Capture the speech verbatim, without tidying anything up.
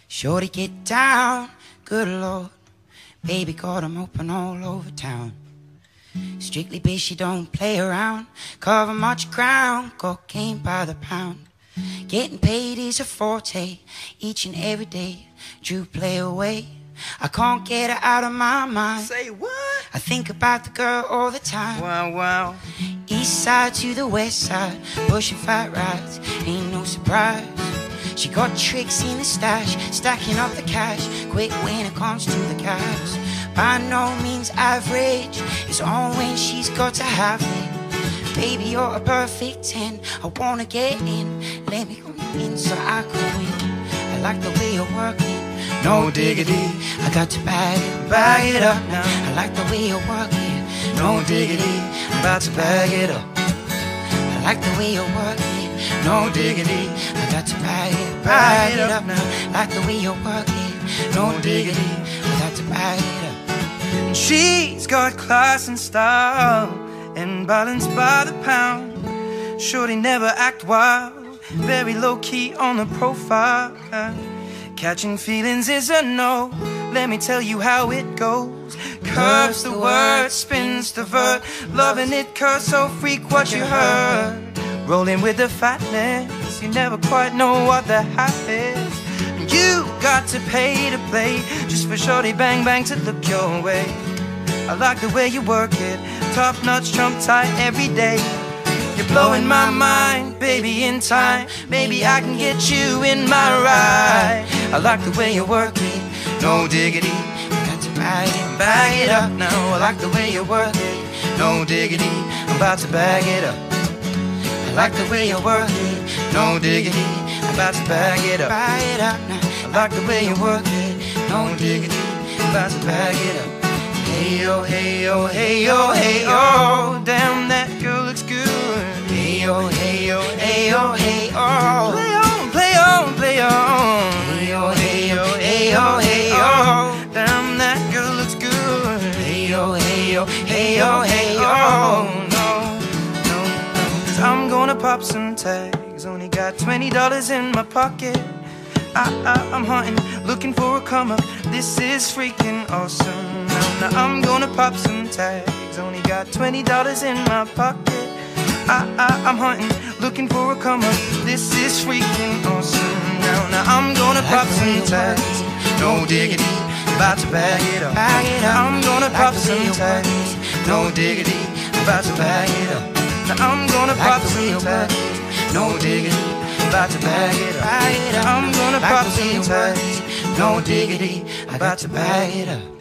Shorty get down, good Lord. Baby got 'em open all over town. Strictly bitch, she don't play around. Cover much ground, cocaine by the pound. Getting paid is a forte, each and every day. Drew play away, I can't get her out of my mind. Say what? I think about the girl all the time. Wow, wow. East side to the west side, pushing fat rides, ain't no surprise. She got tricks in the stash, stacking up the cash, quick when it comes to the cash. By no means average, it's on when she's got to have it. Baby, you're a perfect ten, I wanna get in. Let me come in so I can win. I like the way you're working, no diggity. I got to bag it, bag it up now. I like the way you're working, no diggity. I'm about to bag it up. I like the way you're working, no diggity. I got to bag it, bag it up now. Like the way you're working, no diggity. I got to bag it up. And she's got class and style, and balance by the pound. Shorty never act wild, very low key on the profile. Catching feelings is a no, let me tell you how it goes. Curves the word, spins the verb, loving it curse, so freak what you heard. Rolling with the fatness, you never quite know what the half is. You got to pay to play, just for shorty bang bang to look your way. I like the way you work it, top notch, trump tight every day. You're blowing my mind, baby, in time. Maybe I can get you in my ride. I like the way you work it, no diggity. I got to bag it, bag it up now. I like the way you work it, no diggity. I'm about to bag it up. I like the way you work it, no diggity. I'm about to bag it up, bag it up now. I like the way you work it, no diggity. I'm about to bag it up. Hey yo, hey yo, hey yo, hey yo, damn that girl looks good. Hey yo, hey yo, hey yo, hey yo, play on, play on, play on. Hey yo, hey yo, hey yo, hey yo, damn that girl looks good. Hey yo, hey yo, hey yo, hey yo, no, no, no. Cause I'm gonna pop some tags, only got twenty dollars in my pocket. I, I, I'm hunting, looking for a come up. This is freaking awesome. Now, now I'm gonna pop some tags. Only got twenty dollars in my pocket. I, I, I'm hunting, looking for a come up. This is freaking awesome. Now, now I'm gonna pop some tags. No diggity, about to bag it up. Bag it up. I'm gonna pop some tags. No diggity, about to bag it up. Now I'm gonna pop some tags. No diggity, about to bag it up. I'm gonna pop some tags. No diggity, about to bag it up.